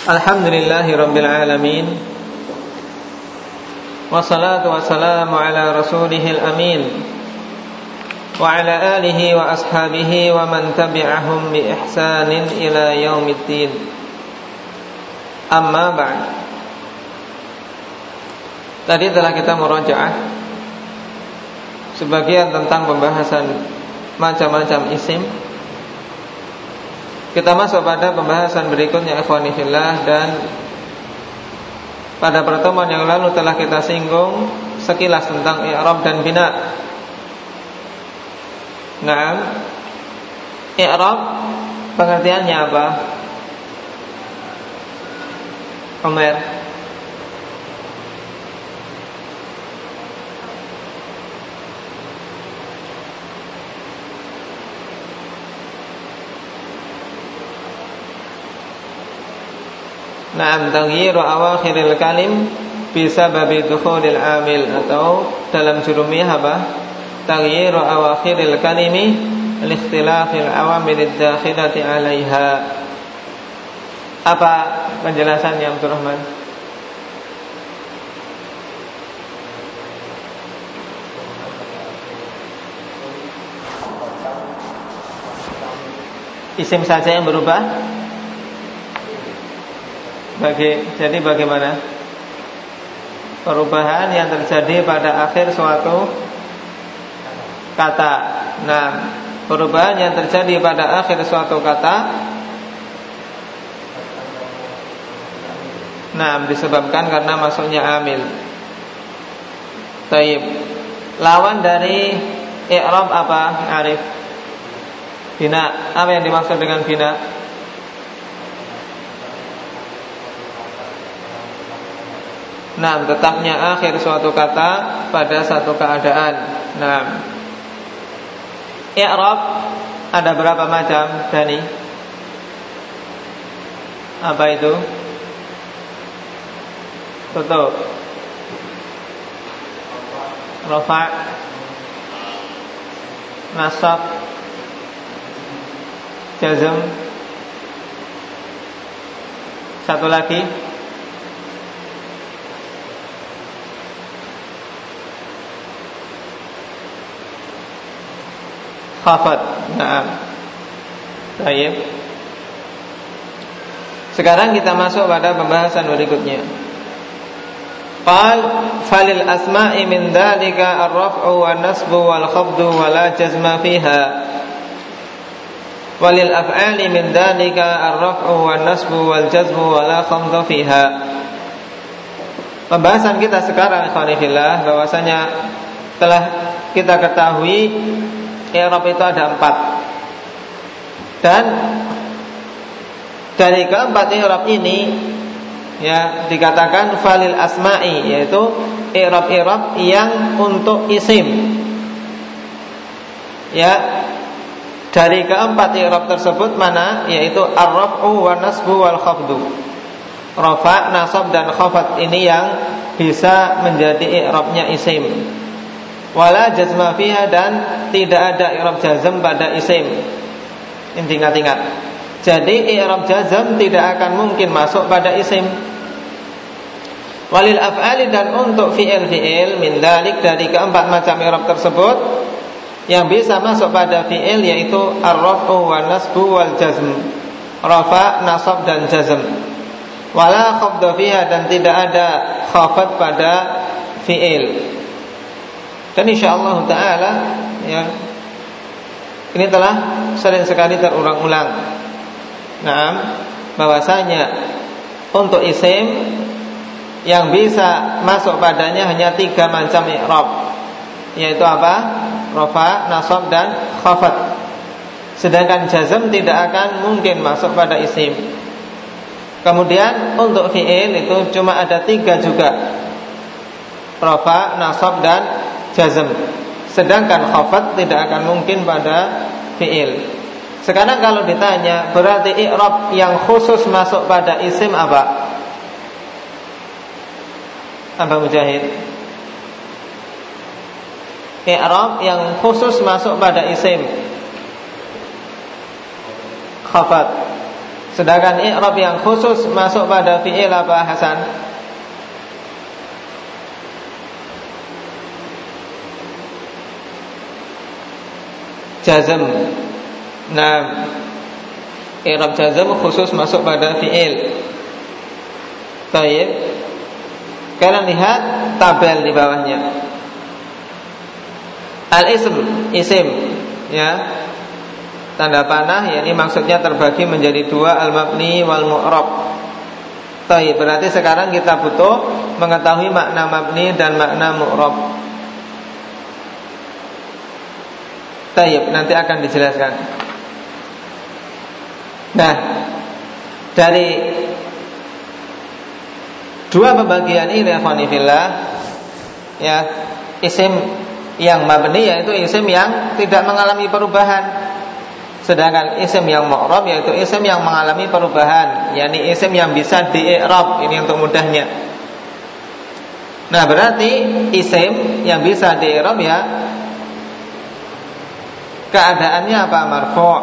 Alhamdulillahi Rabbil Alamin. Wassalatu wassalamu ala rasulihil amin, wa ala alihi wa ashabihi wa man tabi'ahum bi ihsanin ila yaumiddin. Amma ba'd. Tadi telah kita murajaah sebagian tentang pembahasan macam-macam isim. Kita masuk pada pembahasan berikutnya, ikhwani fillah, dan pada pertemuan yang lalu telah kita singgung sekilas tentang i'rab dan bina. Naam, i'rab pengertiannya apa? Omer. Naam, taghyiru awakhiril kalim bisababi dukhulil amil, atau dalam jurumiyah apa? Taghyiru awakhiril kalimi liikhtilafil awamilid dakhilati 'alaiha. Apa penjelasannya, Abdul Rahman? Isim saja yang berubah? Jadi bagaimana perubahan yang terjadi pada akhir suatu kata? Nah, perubahan yang terjadi pada akhir suatu kata, nah, disebabkan karena masuknya amil. Taib. Lawan dari i'rab apa, Arif? Bina. Apa yang dimaksud dengan bina? Nah, tetapnya akhir suatu kata pada satu keadaan. Nah, i'rab ada berapa macam, Dani? Apa itu? Tutup, rafa', nasab, jazm. Satu lagi, khafat. Naam. Baik. Sekarang kita masuk pada pembahasan berikutnya. Qal falil asma'i min dzalika ar-raf'u wan nasbu wal khafdu wa la jazma fiha. Walil af'ali min dzalika ar-raf'u wan nasbu wal jazmu wa la khamdu fiha. Pembahasan kita sekarang, ikhwani fillah, bahwasanya telah kita ketahui i'rab itu ada 4. Dan dari keempat i'rab ini, ya, dikatakan falil asma'i, yaitu i'rab-i'rab yang untuk isim. Ya, dari keempat i'rab tersebut mana? Yaitu ar-raf'u wa nasbu wal khafdu. Rafa', nasab dan khafat ini yang bisa menjadi i'rabnya isim. Wala jazma fiha, dan tidak ada i'rab jazm pada isim. Ingat-ingat. Jadi i'rab jazm tidak akan mungkin masuk pada isim. Walil af'ali, dan untuk fi'il min dzalik, dari keempat macam i'rab tersebut yang bisa masuk pada fi'il, yaitu ar-raf'u wan nasbu wal jazm. Rafa', nasab dan jazm. Wala khafdu fiha, dan tidak ada khafat pada fi'il. Dan insyaallah ta'ala, ya, ini telah sering sekali terulang-ulang. Nah, bahwasanya untuk isim yang bisa masuk padanya hanya 3 macam i'rab, yaitu apa? Rafa', nasab dan khafat. Sedangkan jazm tidak akan mungkin masuk pada isim. Kemudian untuk fi'il itu cuma ada 3 juga, rafa', nasab dan jazm. Sedangkan khafat tidak akan mungkin pada fi'il. Sekarang kalau ditanya, berarti i'rab yang khusus masuk pada isim apa? Apa Mujahid? I'rab yang khusus masuk pada isim, khafat. Sedangkan i'rab yang khusus masuk pada fi'il apa Hasan? Jazm. Nah, i'rab jazm khusus masuk pada fi'il. Baik. Kalian lihat tabel di bawahnya. Al-ism, isim, ya. Tanda panah, yakni maksudnya terbagi menjadi dua, al-mabni wal mu'rab. Baik, berarti sekarang kita butuh mengetahui makna mabni dan makna mu'rab. Baik, nanti akan dijelaskan. Nah, dari dua pembagian ini ikhwanifillah, ya, isim yang mabni yaitu isim yang tidak mengalami perubahan. Sedangkan isim yang mu'rab yaitu isim yang mengalami perubahan, yakni isim yang bisa di-i'rab. Ini untuk mudahnya. Nah, berarti isim yang bisa di-i'rab ya keadaannya apa? Marfu',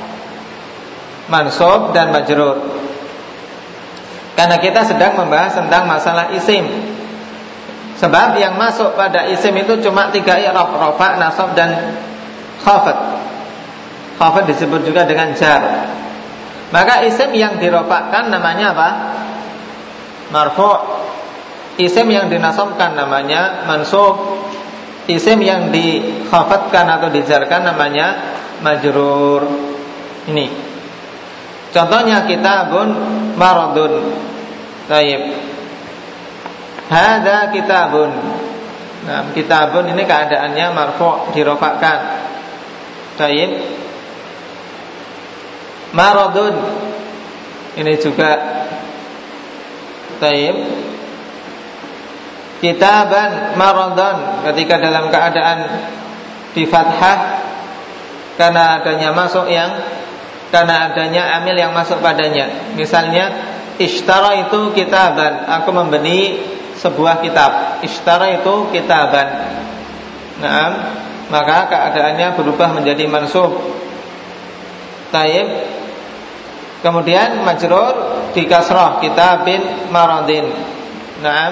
mansub dan majrur. Karena kita sedang membahas tentang masalah isim. Sebab yang masuk pada isim itu cuma 3 i'rab, rafa', nasab dan khafad. Khafad disebut juga dengan jar. Maka isim yang dirofakkan namanya apa? Marfu'. Isim yang dinasabkan namanya mansub. Isim yang dikhafadkan atau dijarkan namanya majrur. Ini contohnya kitabun maradun. Baik. Hadza kitabun. Nah, kitabun ini keadaannya marfu', dirofakkan. Baik. Maradun ini juga taib. Kitaban maradun ketika dalam keadaan di fathah karena adanya amil yang masuk padanya. Misalnya ishtara itu kitaban, aku membeli sebuah kitab. Ishtara itu kitaban. Nah, maka keadaannya berubah menjadi mansub. Taib. Kemudian majrur di kasrah, kitabin maradin. Naam.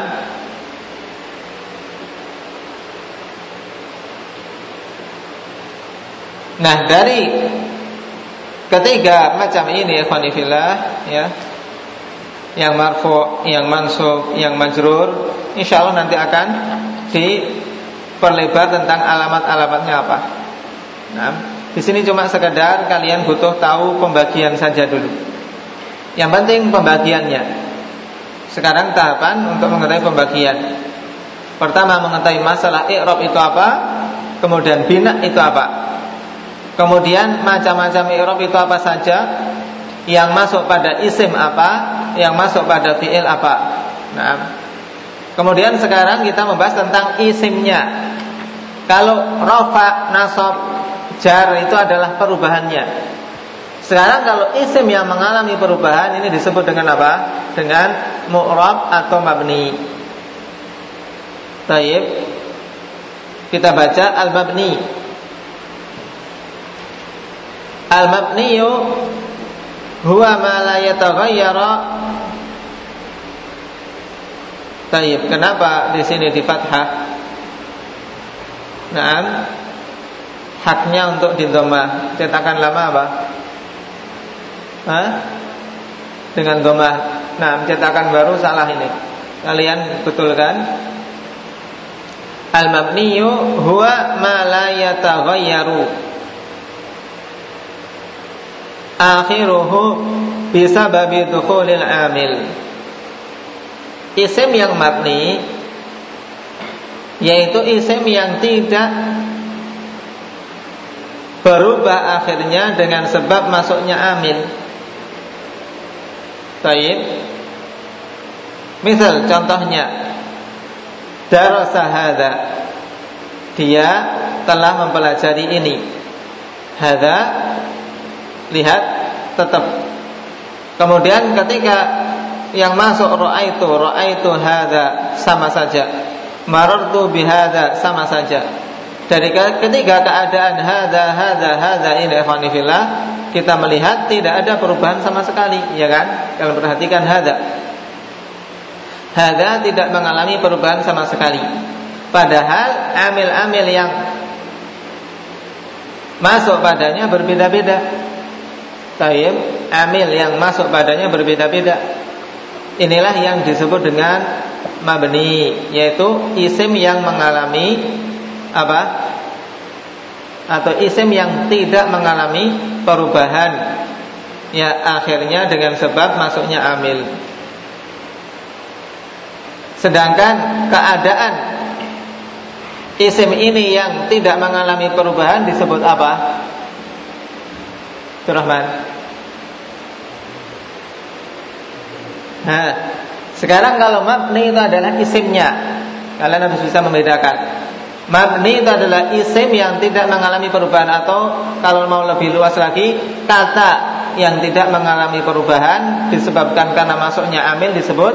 Nah, dari ketiga macam ini ikhwanifillah, ya, yang marfu', yang mansub, yang majrur, insyaallah nanti akan diperlebar tentang alamat-alamatnya apa. Nah, di sini cuma sekedar kalian butuh tahu pembagian saja dulu. Yang penting pembagiannya. Sekarang tahapan untuk mengetahui pembagian. Pertama mengetahui masalah i'rab itu apa, kemudian bina itu apa. Kemudian macam-macam i'rab itu apa saja, yang masuk pada isim apa, yang masuk pada fi'il apa. Nah, kemudian sekarang kita membahas tentang isimnya. Kalau rafa, nasab, jar itu adalah perubahannya. Sekarang kalau isim yang mengalami perubahan ini disebut dengan apa? Dengan mu'rab atau mabni. Baik. Kita baca al-mabni. Al-mabniyu huwa ma la yataghayyara. Baik, kenapa di sini di fathah? Naam. Haknya untuk di dhammah. Cetakan lama apa? Dengan dhammah. Nah, cetakan baru salah ini. Kalian betulkan. Al-mabniyu huwa ma la yataghayyaru akhiruhu bisababi dukhulil amil. Isim yang mabni yaitu isim yang tidak berubah akhirnya dengan sebab masuknya amil. Baik. Misal contohnya darasa hadza, dia telah mempelajari ini. Hadza, lihat, tetap. Kemudian ketika yang masuk ra'aitu hadza, sama saja. Marartu bihadza, sama saja. Dari ketiga keadaan hadza ini ikhwanifillah, kita melihat tidak ada perubahan sama sekali, ya kan? Kalau perhatikan hadza tidak mengalami perubahan sama sekali. Padahal amil-amil yang masuk padanya berbeda-beda. Tayyib, amil yang masuk padanya berbeda-beda. Inilah yang disebut dengan mabni, yaitu isim yang mengalami apa? Atau isim yang tidak mengalami perubahan, ya akhirnya dengan sebab masuknya amil. Sedangkan keadaan isim ini yang tidak mengalami perubahan disebut apa? Rahman. Nah, sekarang kalau mabni itu adalah isimnya, kalian harus bisa membedakan. Mabni itu adalah isim yang tidak mengalami perubahan, atau kalau mau lebih luas lagi, kata yang tidak mengalami perubahan disebabkan karena masuknya amil disebut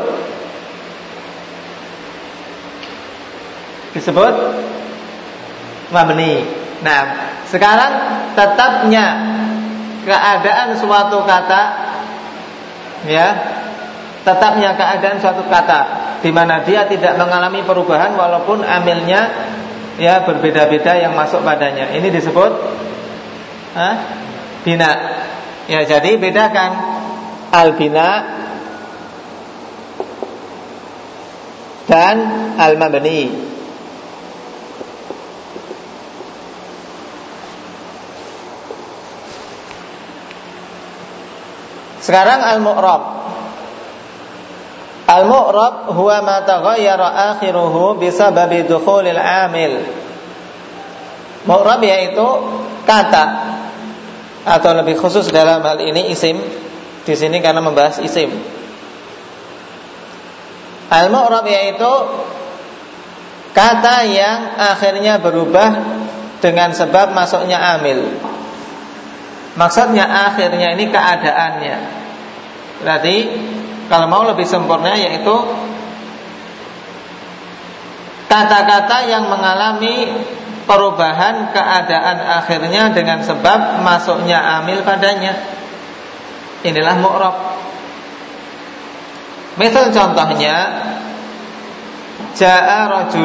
mabni. Nah, sekarang tetapnya keadaan suatu kata, ya, tetapnya keadaan suatu kata di mana dia tidak mengalami perubahan walaupun amilnya ya berbeda-beda yang masuk padanya. Ini disebut bina. Ya, jadi bedakan al-bina dan al-mabni. Sekarang al-mu'rab. Al-mu'rab huwa ma taghayyara akhiruhu bisababi dukhulil amil. Mu'rab yaitu kata, atau lebih khusus dalam hal ini isim. Di sini karena membahas isim. Al-mu'rab yaitu kata yang akhirnya berubah dengan sebab masuknya amil. Maksudnya akhirnya ini keadaannya. Berarti kalau mau lebih sempurna yaitu kata-kata yang mengalami perubahan keadaan akhirnya dengan sebab masuknya amil padanya. Inilah mu'rab. Misal contohnya Ja'a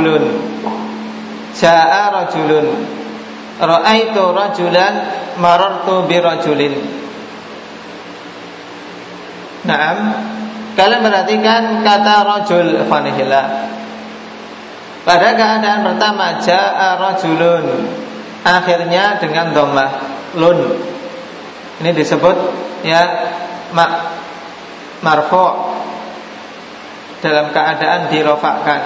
rajulun Ra'aitu rajulan marartu birajulin. Naam. Kalian perhatikan kata rajul, fanihillah. Pada keadaan pertama ja'a rajulun, akhirnya dengan dhammah lun. Ini disebut ya marfu' dalam keadaan dirofakkan.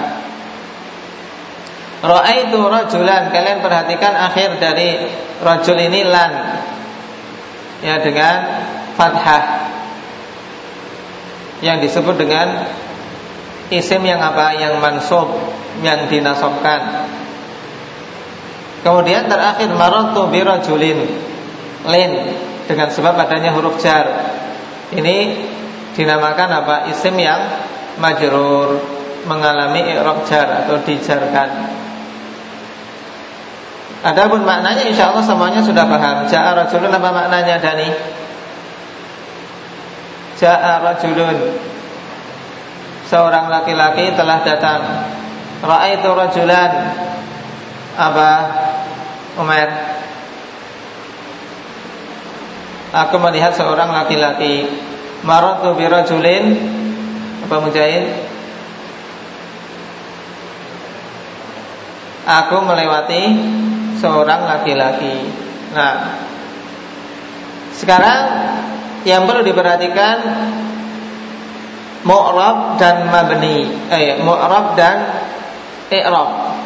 Ra'aitu rajulan, kalian perhatikan akhir dari rajul ini lan, ya dengan fathah, yang disebut dengan isim yang apa? Yang mansub, yang dinasobkan. Kemudian terakhir marartu bi rajulin, lin, dengan sebab adanya huruf jar. Ini dinamakan apa? Isim yang majrur, mengalami i'rab jar atau dijarkan. Adapun maknanya insyaallah semuanya sudah paham. Ja'a rajulun, apa maknanya Dani? Ja'a rajulun, seorang laki-laki telah datang. Ra'aitu rajulan, apa Umar? Aku melihat seorang laki-laki. Marartu bi rajulin, apa Mujahid? Aku melewati seorang laki-laki. Nah, sekarang yang perlu diperhatikan mu'rab dan mabni, mu'rab dan i'rab.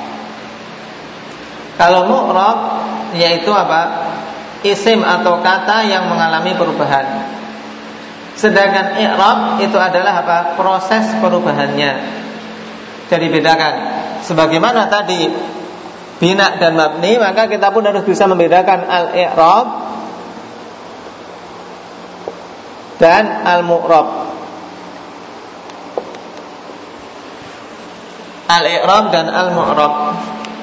Kalau mu'rab yaitu apa? Isim atau kata yang mengalami perubahan. Sedangkan i'rab itu adalah apa? Proses perubahannya. Jadi bedakan. Sebagaimana tadi bina dan mabni, maka kita pun harus bisa membedakan al-i'rab dan al-mu'rab. Al-i'rab dan al-mu'rab.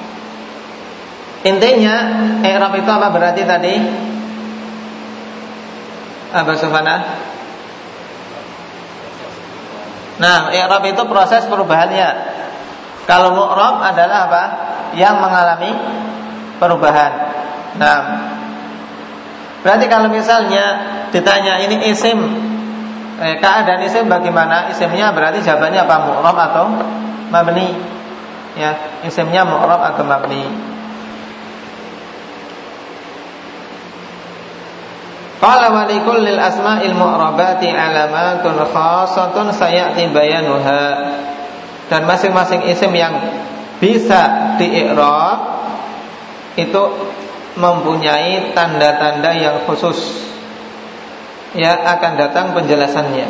Intinya i'rab itu apa berarti tadi? Aba Sufana? Nah, i'rab itu proses perubahannya. Kalau mu'rab adalah apa? Yang mengalami perubahan. Nah, berarti kalau misalnya ditanya ini isim, keadaan isim bagaimana? Isimnya berarti jawabannya apa? Mu'rab atau mabni? Ya, isimnya mu'rab atau mabni. Qala wa likullil asma'il mu'rabati alamatun khassatun sayati bayanuha. Dan masing-masing isim yang bisa di-i'rab itu mempunyai tanda-tanda yang khusus. Ya, akan datang penjelasannya.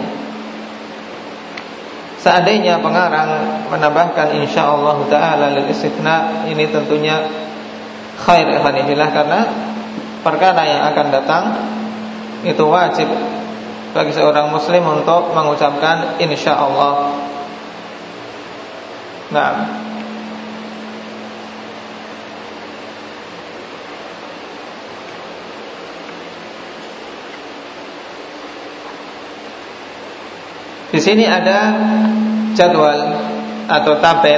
Seandainya pengarang menambahkan insyaallah ta'ala lil istithna, ini tentunya khair ikhwanillah, karena perkara yang akan datang itu wajib bagi seorang muslim untuk mengucapkan insyaallah. Nah, di sini ada jadwal atau tabel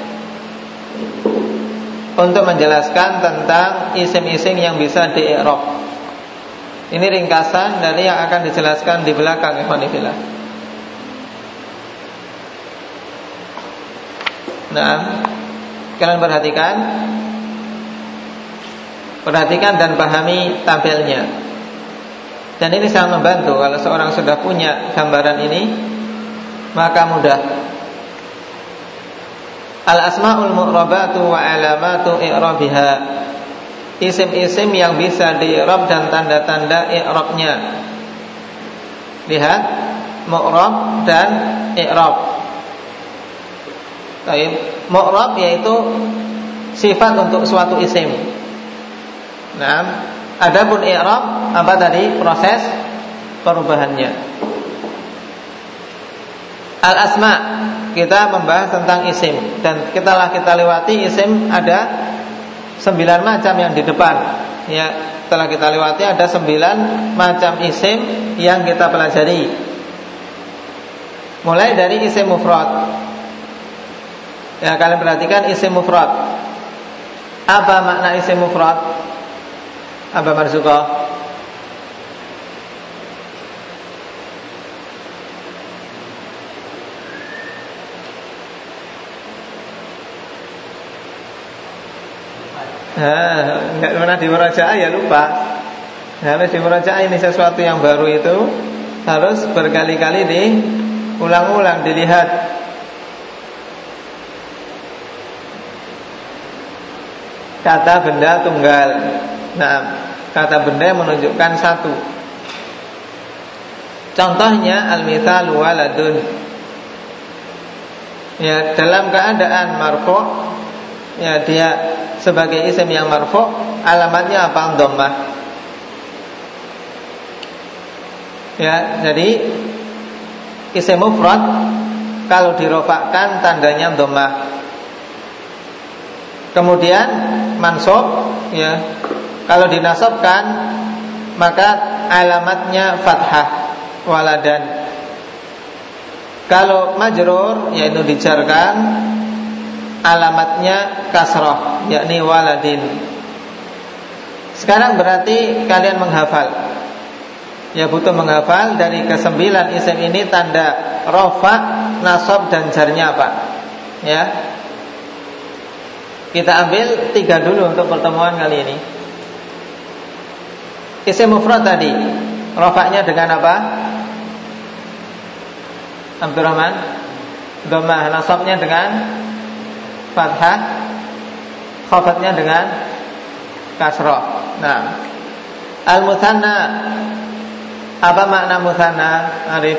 untuk menjelaskan tentang isim-isim yang bisa di-i'rab. Ini ringkasan dari yang akan dijelaskan di belakang, ikhwanillah. Nah, kalian perhatikan dan pahami tabelnya. Dan ini sangat membantu kalau seorang sudah punya gambaran ini, maka mudah. Al-asma'ul mu'rabatu wa alamatu i'rabiha. Isim-isim yang bisa di-i'rab dan tanda-tanda i'rabnya. Lihat, mu'rab dan i'rab. Baik, mu'rab yaitu sifat untuk suatu isim. Nah, adapun i'rab apa tadi? Proses perubahannya. Al-asma, kita membahas tentang isim, dan kita lewati isim ada 9 macam yang di depan. Ya, telah kita lewati ada 9 macam isim yang kita pelajari. Mulai dari isim mufrad. Ya, kalian perhatikan isim mufrad. Apa makna isim mufrad? Apa Marzuqah? Enggak pernah di murajaah ya lupa. Harus di murajaah, ini sesuatu yang baru itu harus berkali-kali diulang-ulang, dilihat. Kata benda tunggal. Nah, kata benda yang menunjukkan satu. Contohnya al-mithal waladun. Ya, dalam keadaan marfu', ya dia sebagai isim yang marfu', alamatnya apa? Dhammah. Ya, jadi isim mufrad kalau dirofakkan tandanya dhammah. Kemudian mansub, ya, kalau dinasabkan maka alamatnya fathah, waladan. Kalau majrur, yaitu dijarkan, alamatnya kasrah, yakni waladin. Sekarang berarti kalian menghafal. Ya, butuh menghafal dari ke-9 isim ini tanda rafa, nasab dan jarnya apa. Ya, kita ambil 3 dulu untuk pertemuan kali ini. Isim mufrad tadi, rafa'nya dengan apa? Abdurrahman. Dhammah. Nasabnya dengan fathah, khafatnya dengan kasrah. Nah, al-mutsanna, apa makna mutsanna, Arif?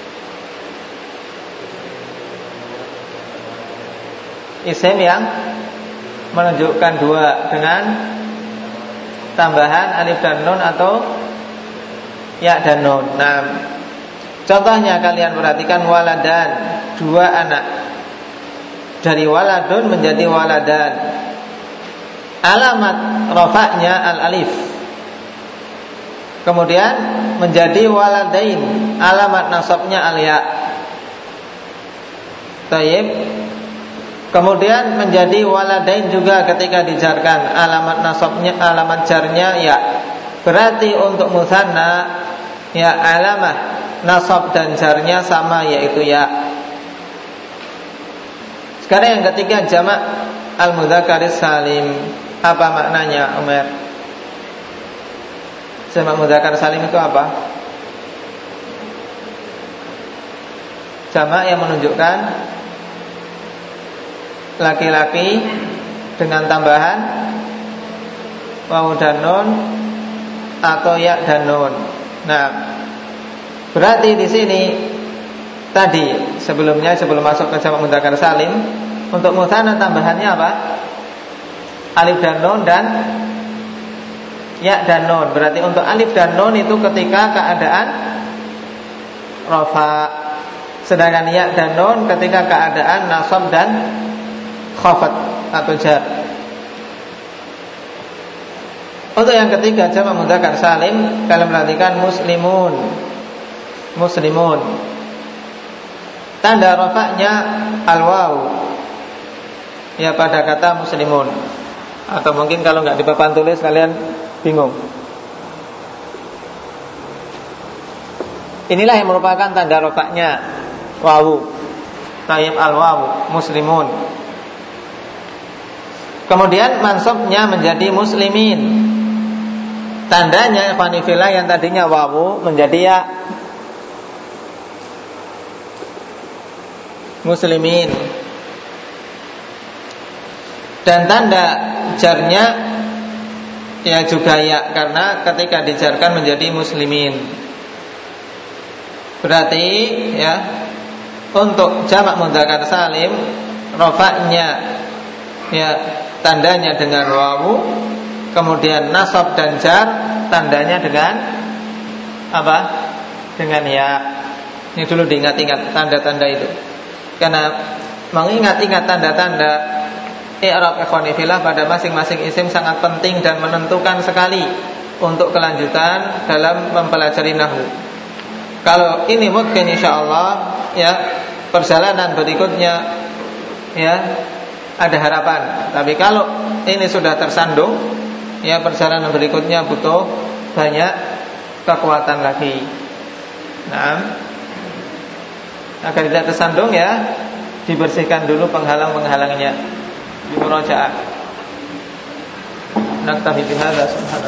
Isim yang menunjukkan 2 dengan tambahan alif dan nun atau ya dan nun. Nah, contohnya kalian perhatikan waladan, 2 anak. Dari waladun menjadi waladan. Alamat rafa'nya al-alif. Kemudian menjadi waladain, alamat nasabnya al-ya. Taib. Kemudian menjadi waladain juga ketika dijarkan, alamat nasabnya, alamat jarnya ya. Berarti untuk mutsanna ya alamah nasab dan jarnya sama, yaitu ya. Sekarang yang ketiga, jamak al-mudzakkaris salim. Apa maknanya, Umar? Jamak mudzakkar salim itu apa? Jamak yang menunjukkan laki-laki dengan tambahan wawu dan nun atau ya dan nun. Nah, berarti di sini tadi sebelumnya, sebelum masuk ke jamak mudzakkar salim, untuk mutsanna tambahannya apa? Alif dan nun dan ya dan nun. Berarti untuk alif dan nun itu ketika keadaan rafa, sedangkan ya dan nun ketika keadaan nasab dan khafat atau jar. Untuk yang ketiga, jamak mudzakkar salim, kalian perhatikan muslimun. Muslimun. Tanda rafa'nya al-waw. Ya, pada kata muslimun. Atau mungkin kalau enggak di papan tulis kalian bingung. Inilah yang merupakan tanda rafa'nya wawu. Tayyib al-waw, muslimun. Kemudian mansubnya menjadi muslimin. Tandanya ikhwanifillah yang tadinya wawu menjadi ya. Muslimin. Dan tanda jarnya ya juga ya, karena ketika dijarkan menjadi muslimin. Berarti ya, untuk jamak mudzakkar salim rafa'nya ya tandanya dengan wawu, kemudian nasab dan jar tandanya dengan apa? Dengan ya. Ini dulu diingat-ingat tanda-tanda itu. Karena mengingat-ingat tanda-tanda i'rab ikhwanifillah pada masing-masing isim sangat penting dan menentukan sekali untuk kelanjutan dalam mempelajari nahwu. Kalau ini mungkin insyaallah ya perjalanan berikutnya ya ada harapan. Tapi kalau ini sudah tersandung, ya perjalanan berikutnya butuh banyak kekuatan lagi. Nah, agar tidak tersandung ya dibersihkan dulu penghalang-penghalangnya. Di murajaah. Naktafi bihadza.